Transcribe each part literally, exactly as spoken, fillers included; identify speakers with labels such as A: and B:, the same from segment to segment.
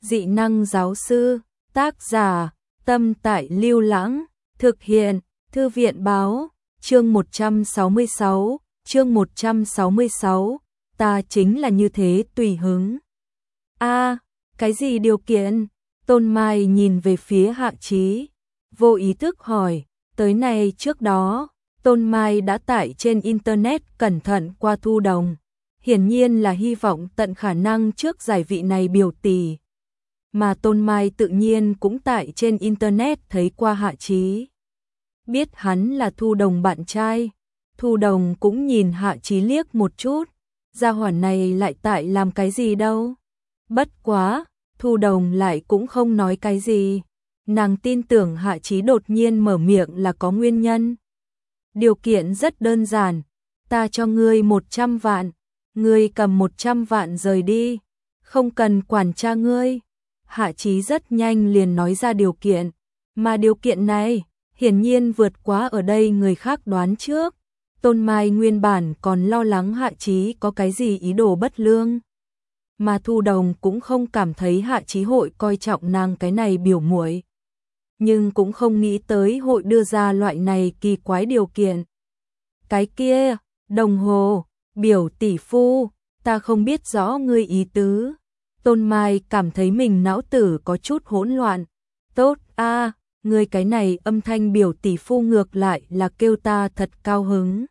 A: Dị năng giáo sư, tác giả, Tâm Tại Lưu Lãng, thực hiện, Thư viện báo, chương một trăm sáu mươi sáu, chương một trăm sáu mươi sáu, ta chính là như thế tùy hứng. A, cái gì điều kiện? Tôn Mai nhìn về phía Hạ Chí, vô ý thức hỏi, tới này trước đó, Tôn Mai đã tải trên internet cẩn thận qua Thu Đồng, hiển nhiên là hy vọng tận khả năng trước giải vị này biểu tỷ. Mà Tôn Mai tự nhiên cũng tải trên internet thấy qua Hạ Chí. Biết hắn là Thu Đồng bạn trai, Thu Đồng cũng nhìn Hạ Chí liếc một chút, gia hỏa này lại tại làm cái gì đâu. Bất quá, Thu Đồng lại cũng không nói cái gì, nàng tin tưởng Hạ Chí đột nhiên mở miệng là có nguyên nhân. Điều kiện rất đơn giản, ta cho ngươi một trăm vạn, ngươi cầm một trăm vạn rời đi, không cần quản cha ngươi. Hạ Chí rất nhanh liền nói ra điều kiện, mà điều kiện này hiển nhiên vượt quá ở đây người khác đoán trước. Tôn Mai nguyên bản còn lo lắng Hạ Chí có cái gì ý đồ bất lương, mà Thu Đồng cũng không cảm thấy Hạ Chí hội coi trọng nàng cái này biểu muội, nhưng cũng không nghĩ tới hội đưa ra loại này kỳ quái điều kiện. Cái kia, đồng hồ, biểu tỷ phu, ta không biết rõ ngươi ý tứ. Tôn Mai cảm thấy mình não tử có chút hỗn loạn. Tốt a, ngươi cái này âm thanh biểu tỷ phu ngược lại là kêu ta thật cao hứng.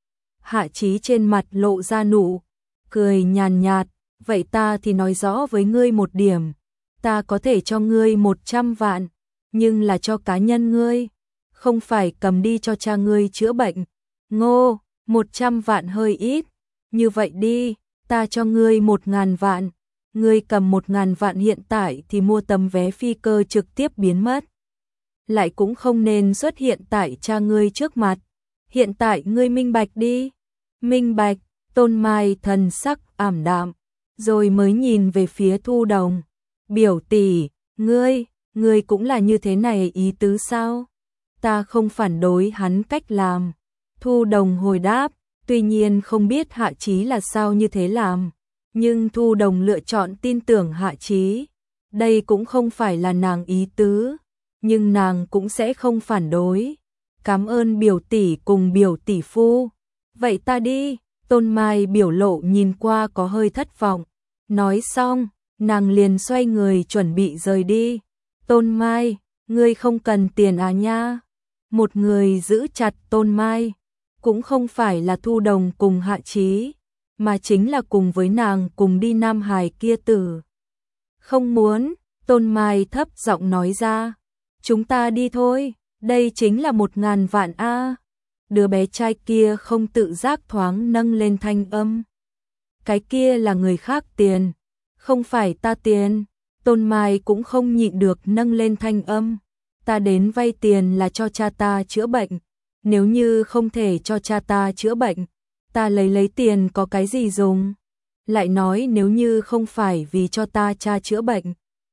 A: Hạ Chí trên mặt lộ ra nụ cười nhàn nhạt, vậy ta thì nói rõ với ngươi một điểm, ta có thể cho ngươi một trăm vạn, nhưng là cho cá nhân ngươi, không phải cầm đi cho cha ngươi chữa bệnh. Ngô, một trăm vạn hơi ít, như vậy đi, ta cho ngươi một ngàn vạn, ngươi cầm một ngàn vạn hiện tại thì mua tấm vé phi cơ trực tiếp biến mất. Lại cũng không nên xuất hiện tại cha ngươi trước mặt, hiện tại ngươi minh bạch đi. Minh bạch, Tôn Mai thần sắc ảm đạm, rồi mới nhìn về phía Thu Đồng. Biểu tỷ, ngươi, ngươi cũng là như thế này ý tứ sao? Ta không phản đối hắn cách làm. Thu Đồng hồi đáp, tuy nhiên không biết Hạ Chí là sao như thế làm, nhưng Thu Đồng lựa chọn tin tưởng Hạ Chí. Đây cũng không phải là nàng ý tứ, nhưng nàng cũng sẽ không phản đối. Cảm ơn biểu tỷ cùng biểu tỷ phu. Vậy ta đi. Tôn Mai biểu lộ nhìn qua có hơi thất vọng. Nói xong, nàng liền xoay người chuẩn bị rời đi. Tôn Mai, ngươi không cần tiền à nha? Một người giữ chặt Tôn Mai, cũng không phải là Thu Đồng cùng Hạ Chí, mà chính là cùng với nàng cùng đi Nam Hải kia tử. Không muốn, Tôn Mai thấp giọng nói ra. Chúng ta đi thôi, đây chính là một ngàn vạn a. Đứa bé trai kia không tự giác thoáng nâng lên thanh âm. Cái kia là người khác tiền, không phải ta tiền. Tôn Mai cũng không nhịn được nâng lên thanh âm. Ta đến vay tiền là cho cha ta chữa bệnh. Nếu như không thể cho cha ta chữa bệnh, ta lấy lấy tiền có cái gì dùng? Lại nói nếu như không phải vì cho ta cha chữa bệnh,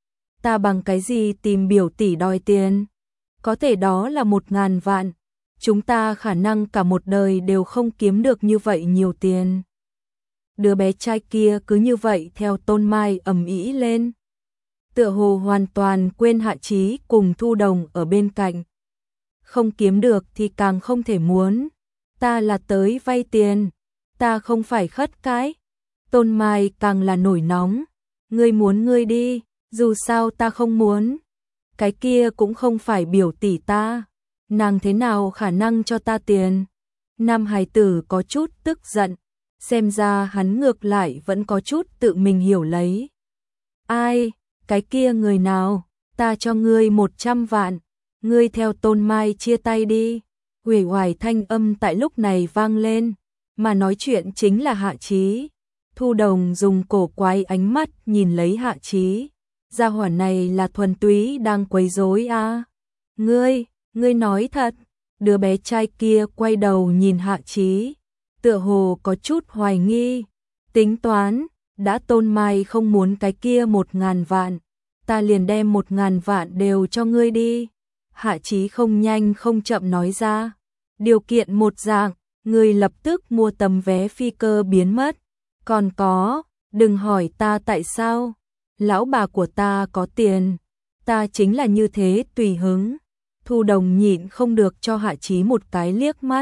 A: ta bằng cái gì tìm biểu tỷ đòi tiền? Có thể đó là một ngàn vạn. Chúng ta khả năng cả một đời đều không kiếm được như vậy nhiều tiền. Đứa bé trai kia cứ như vậy theo Tôn Mai ầm ĩ lên, tựa hồ hoàn toàn quên Hạ Chí cùng Thu Đồng ở bên cạnh. Không kiếm được thì càng không thể muốn. Ta là tới vay tiền, ta không phải khất cái. Tôn Mai càng là nổi nóng. Ngươi muốn ngươi đi, dù sao ta không muốn. Cái kia cũng không phải biểu tỷ ta, nàng thế nào khả năng cho ta tiền? Nam hài tử có chút tức giận, xem ra hắn ngược lại vẫn có chút tự mình hiểu lấy. Ai, cái kia người nào? Ta cho ngươi một trăm vạn, ngươi theo Tôn Mai chia tay đi. Uể oải thanh âm tại lúc này vang lên, mà nói chuyện chính là Hạ Chí. Thu Đồng dùng cổ quái ánh mắt nhìn lấy Hạ Chí. Gia hỏa này là thuần túy đang quấy rối à? Ngươi, ngươi nói thật? Đứa bé trai kia quay đầu nhìn Hạ Chí, tựa hồ có chút hoài nghi. Tính toán, đã Tôn Mai không muốn cái kia một ngàn vạn, ta liền đem một ngàn vạn đều cho ngươi đi. Hạ Chí không nhanh không chậm nói ra. Điều kiện một dạng, ngươi lập tức mua tấm vé phi cơ biến mất. Còn có, đừng hỏi ta tại sao. lão bà của ta có tiền, ta chính là như thế tùy hứng. Thu Đồng nhịn không được cho Hạ Chí một cái liếc mắt.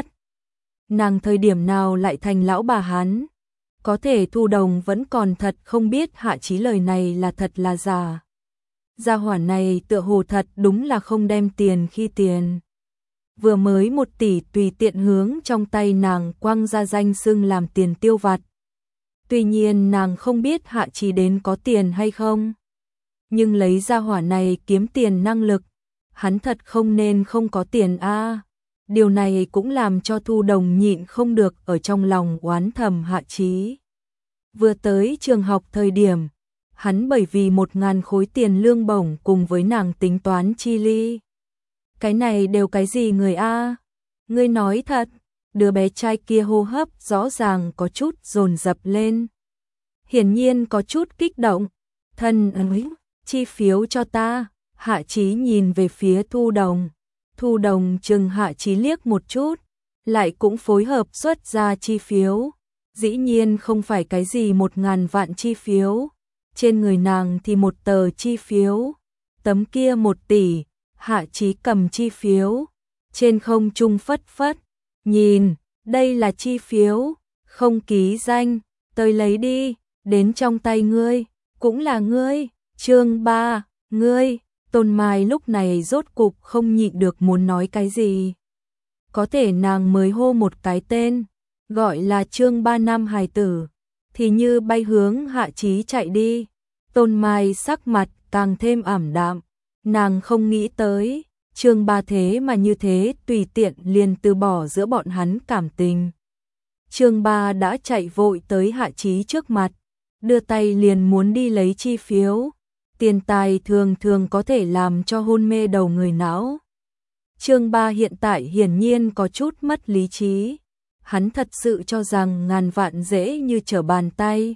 A: Nàng thời điểm nào lại thành lão bà hắn? Có thể Thu Đồng vẫn còn thật không biết Hạ Chí lời này là thật là giả. Gia hỏa này tựa hồ thật đúng là không đem tiền khi tiền. Vừa mới một tỷ tùy tiện hướng trong tay nàng quăng ra danh xưng làm tiền tiêu vặt. Tuy nhiên nàng không biết Hạ Chí đến có tiền hay không. Nhưng lấy gia hỏa này kiếm tiền năng lực, hắn thật không nên không có tiền a. Điều này cũng làm cho Thu Đồng nhịn không được ở trong lòng oán thầm Hạ Chí. Vừa tới trường học thời điểm, hắn bởi vì một ngàn khối tiền lương bổng cùng với nàng tính toán chi ly. Cái này đều cái gì người a? Ngươi nói thật, đứa bé trai kia hô hấp rõ ràng có chút dồn dập lên. Hiển nhiên có chút kích động. Thân ơi, chi phiếu cho ta. Hạ Chí nhìn về phía Thu Đồng. Thu Đồng chừng Hạ Chí liếc một chút, lại cũng phối hợp xuất ra chi phiếu. Dĩ nhiên không phải cái gì một ngàn vạn chi phiếu. Trên người nàng thì một tờ chi phiếu. Tấm kia một tỷ, Hạ Chí cầm chi phiếu. Trên không trung phất phất. Nhìn, đây là chi phiếu, không ký danh, tới lấy đi, đến trong tay ngươi, cũng là ngươi. Chương ba, ngươi. Tôn Mai lúc này rốt cục không nhịn được muốn nói cái gì. Có thể nàng mới hô một cái tên, gọi là Chương ba năm hài tử, thì như bay hướng Hạ Chí chạy đi. Tôn Mai sắc mặt càng thêm ảm đạm, nàng không nghĩ tới, Chương ba thế mà như thế tùy tiện liền từ bỏ giữa bọn hắn cảm tình. Chương ba đã chạy vội tới Hạ Chí trước mặt, đưa tay liền muốn đi lấy chi phiếu. Tiền tài thường thường có thể làm cho hôn mê đầu người não. Chương ba hiện tại hiển nhiên có chút mất lý trí. Hắn thật sự cho rằng ngàn vạn dễ như trở bàn tay.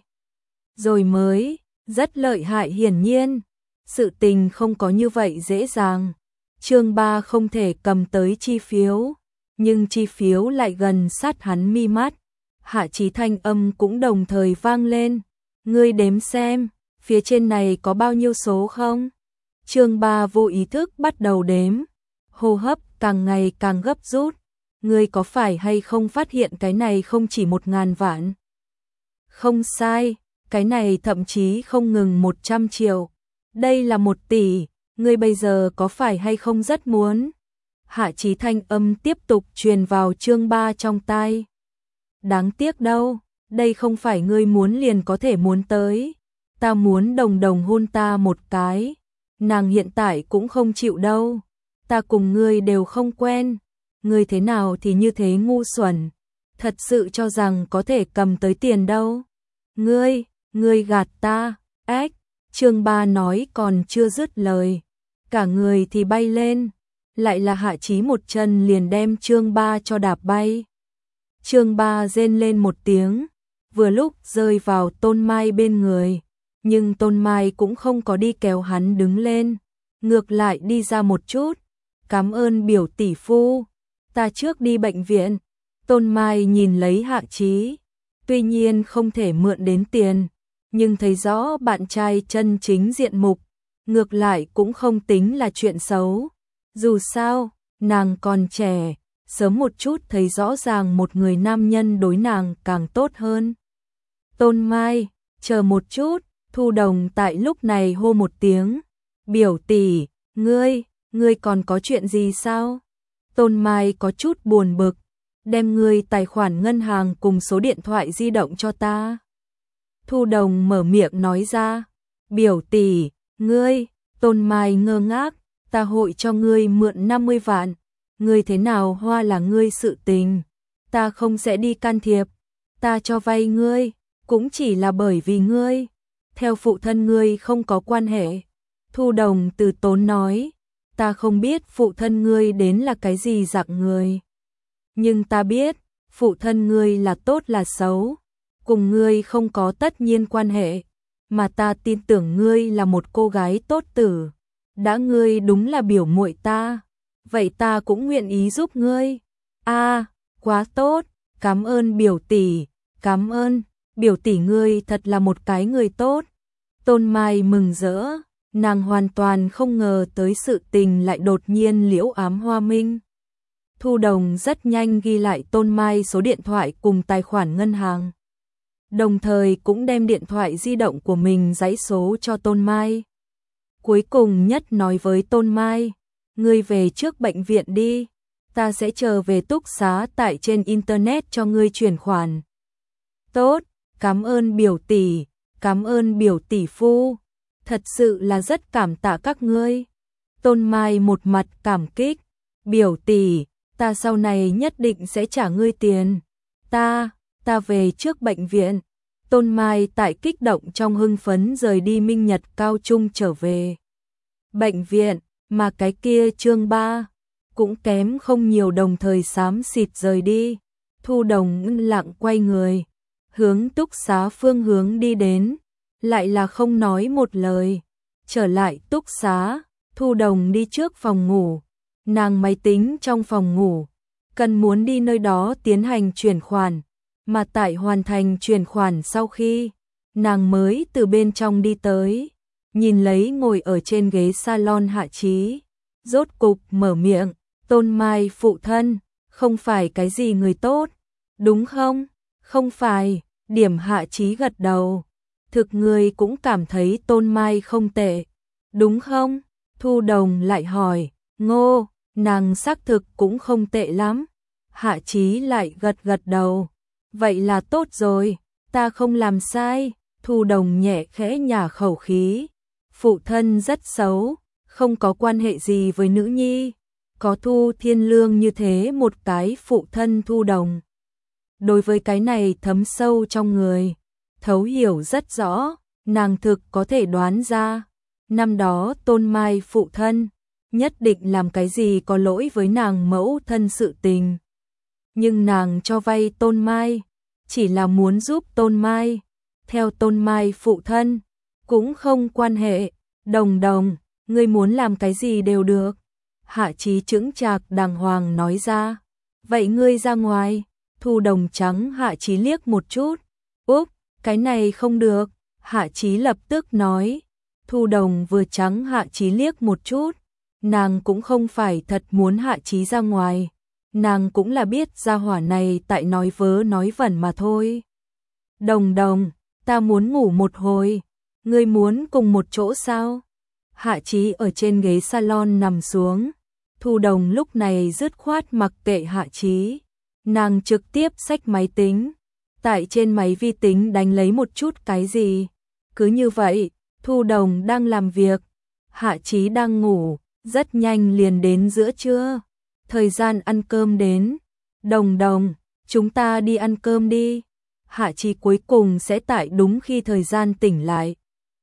A: Rồi mới, rất lợi hại hiển nhiên. Sự tình không có như vậy dễ dàng. Chương ba không thể cầm tới chi phiếu. Nhưng chi phiếu lại gần sát hắn mi mắt. Hạ Chí thanh âm cũng đồng thời vang lên. Ngươi đếm xem. Phía trên này có bao nhiêu số không? Chương ba vô ý thức bắt đầu đếm. Hô hấp càng ngày càng gấp rút. Ngươi có phải hay không phát hiện cái này không chỉ một ngàn vạn? Không sai, cái này thậm chí không ngừng một trăm triệu. Đây là một tỷ, ngươi bây giờ có phải hay không rất muốn? Hạ Chí thanh âm tiếp tục truyền vào chương ba trong tai. Đáng tiếc đâu, đây không phải ngươi muốn liền có thể muốn tới. Ta muốn Đồng Đồng hôn ta một cái, nàng hiện tại cũng không chịu đâu, ta cùng ngươi đều không quen, ngươi thế nào thì như thế ngu xuẩn, thật sự cho rằng có thể cầm tới tiền đâu. Ngươi, ngươi gạt ta, ếch, Chương ba nói còn chưa dứt lời, cả người thì bay lên, lại là Hạ Chí một chân liền đem Chương ba cho đạp bay. Chương ba rên lên một tiếng, vừa lúc rơi vào Tôn Mai bên người. Nhưng Tôn Mai cũng không có đi kéo hắn đứng lên, ngược lại đi ra một chút. Cảm ơn biểu tỷ phu, ta trước đi bệnh viện. Tôn Mai nhìn lấy Hạ Chí, tuy nhiên không thể mượn đến tiền, nhưng thấy rõ bạn trai chân chính diện mục, ngược lại cũng không tính là chuyện xấu. Dù sao, nàng còn trẻ, sớm một chút thấy rõ ràng một người nam nhân đối nàng càng tốt hơn. Tôn Mai, chờ một chút. Thu Đồng tại lúc này hô một tiếng, biểu tỷ, ngươi, ngươi còn có chuyện gì sao? Tôn Mai có chút buồn bực, đem ngươi tài khoản ngân hàng cùng số điện thoại di động cho ta. Thu Đồng mở miệng nói ra, biểu tỷ, ngươi, Tôn Mai ngơ ngác, ta hội cho ngươi mượn năm mươi vạn, ngươi thế nào hoa là ngươi sự tình, ta không sẽ đi can thiệp, ta cho vay ngươi, cũng chỉ là bởi vì ngươi. Theo phụ thân ngươi không có quan hệ. Thu Đồng từ tốn nói, ta không biết phụ thân ngươi đến là cái gì dạng người. Nhưng ta biết, phụ thân ngươi là tốt là xấu, cùng ngươi không có tất nhiên quan hệ, mà ta tin tưởng ngươi là một cô gái tốt tử. Đã ngươi đúng là biểu muội ta, vậy ta cũng nguyện ý giúp ngươi. A, à, quá tốt, cảm ơn biểu tỷ, cảm ơn. Biểu tỷ ngươi thật là một cái người tốt. Tôn Mai mừng rỡ, nàng hoàn toàn không ngờ tới sự tình lại đột nhiên liễu ám hoa minh. Thu Đồng rất nhanh ghi lại Tôn Mai số điện thoại cùng tài khoản ngân hàng. Đồng thời cũng đem điện thoại di động của mình dãy số cho Tôn Mai. Cuối cùng nhất nói với Tôn Mai, ngươi về trước bệnh viện đi, ta sẽ chờ về túc xá tại trên internet cho ngươi chuyển khoản. Tốt, cảm ơn biểu tỷ, cảm ơn biểu tỷ phu, thật sự là rất cảm tạ các ngươi. Tôn Mai một mặt cảm kích, biểu tỷ, ta sau này nhất định sẽ trả ngươi tiền. Ta, ta về trước bệnh viện. Tôn Mai tại kích động trong hưng phấn rời đi Minh Nhật Cao Trung trở về bệnh viện, mà cái kia Chương Ba cũng kém không nhiều đồng thời xám xịt rời đi. Thu Đồng ngưng lặng quay người, hướng túc xá phương hướng đi đến, lại là không nói một lời. Trở lại túc xá, Thu Đồng đi trước phòng ngủ, nàng máy tính trong phòng ngủ, cần muốn đi nơi đó tiến hành chuyển khoản, mà tại hoàn thành chuyển khoản sau khi, nàng mới từ bên trong đi tới, nhìn lấy ngồi ở trên ghế salon Hạ Chí, rốt cục mở miệng, Tôn Mai phụ thân, không phải cái gì người tốt, đúng không? Không phải, điểm Hạ Chí gật đầu, thực người cũng cảm thấy Tôn Mai không tệ, đúng không? Thu Đồng lại hỏi, Ngô, nàng xác thực cũng không tệ lắm. Hạ Chí lại gật gật đầu, vậy là tốt rồi, ta không làm sai. Thu Đồng nhẹ khẽ nhả khẩu khí, phụ thân rất xấu, không có quan hệ gì với nữ nhi, có Thu Thiên Lương như thế một cái phụ thân. Thu Đồng đối với cái này thấm sâu trong người, thấu hiểu rất rõ, nàng thực có thể đoán ra, năm đó Tôn Mai phụ thân nhất định làm cái gì có lỗi với nàng mẫu thân sự tình. Nhưng nàng cho vay Tôn Mai, chỉ là muốn giúp Tôn Mai, theo Tôn Mai phụ thân, cũng không quan hệ. Đồng Đồng, ngươi muốn làm cái gì đều được. Hạ Chí chững chạc đàng hoàng nói ra, vậy ngươi ra ngoài. Thu Đồng trắng Hạ Chí liếc một chút, úp, cái này không được. Hạ Chí lập tức nói, Thu Đồng vừa trắng Hạ Chí liếc một chút, nàng cũng không phải thật muốn Hạ Chí ra ngoài, nàng cũng là biết gia hỏa này tại nói vớ nói vẩn mà thôi. Đồng Đồng, ta muốn ngủ một hồi, ngươi muốn cùng một chỗ sao? Hạ Chí ở trên ghế salon nằm xuống, Thu Đồng lúc này dứt khoát mặc kệ Hạ Chí, nàng trực tiếp xách máy tính, tại trên máy vi tính đánh lấy một chút cái gì. Cứ như vậy, Thu Đồng đang làm việc, Hạ Chí đang ngủ, rất nhanh liền đến giữa trưa. Thời gian ăn cơm đến, Đồng Đồng, chúng ta đi ăn cơm đi. Hạ Chí cuối cùng sẽ tại đúng khi thời gian tỉnh lại.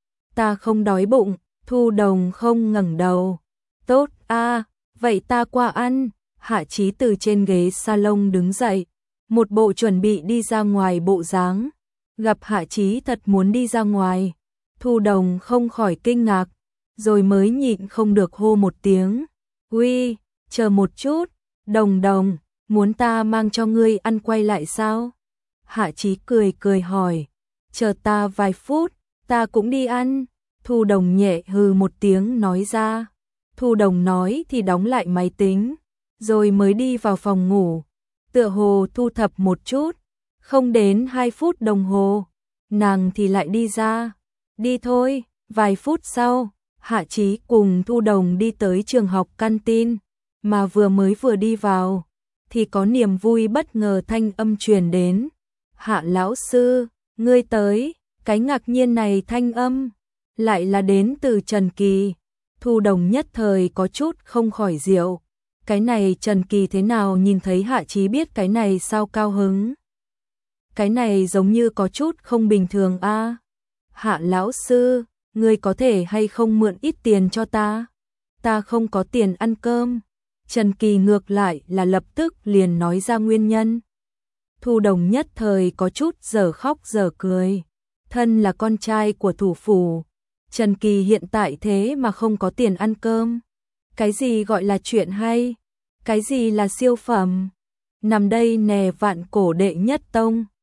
A: Ta không đói bụng. Thu Đồng không ngẩng đầu. Tốt a, vậy ta qua ăn. Hạ Chí từ trên ghế salon đứng dậy, một bộ chuẩn bị đi ra ngoài bộ dáng. Gặp Hạ Chí thật muốn đi ra ngoài, Thu Đồng không khỏi kinh ngạc, rồi mới nhịn không được hô một tiếng. Uy, chờ một chút, Đồng Đồng, muốn ta mang cho ngươi ăn quay lại sao? Hạ Chí cười cười hỏi, chờ ta vài phút, ta cũng đi ăn. Thu Đồng nhẹ hừ một tiếng nói ra. Thu Đồng nói thì đóng lại máy tính, rồi mới đi vào phòng ngủ, tựa hồ thu thập một chút, không đến hai phút đồng hồ, nàng thì lại đi ra. Đi thôi. Vài phút sau, Hạ Chí cùng Thu Đồng đi tới trường học canteen, mà vừa mới vừa đi vào, thì có niềm vui bất ngờ thanh âm truyền đến. Hạ lão sư, ngươi tới. Cái ngạc nhiên này thanh âm lại là đến từ Trần Kỳ. Thu Đồng nhất thời có chút không khỏi diệu. Cái này Trần Kỳ thế nào nhìn thấy Hạ Chí biết cái này sao cao hứng. Cái này giống như có chút không bình thường a. À? Hạ lão sư, ngươi có thể hay không mượn ít tiền cho ta? Ta không có tiền ăn cơm. Trần Kỳ ngược lại là lập tức liền nói ra nguyên nhân. Thu Đồng nhất thời có chút giờ khóc giờ cười. Thân là con trai của thủ phủ, Trần Kỳ hiện tại thế mà không có tiền ăn cơm. Cái gì gọi là chuyện hay? Cái gì là siêu phẩm? Nằm đây nè vạn cổ đệ nhất tông.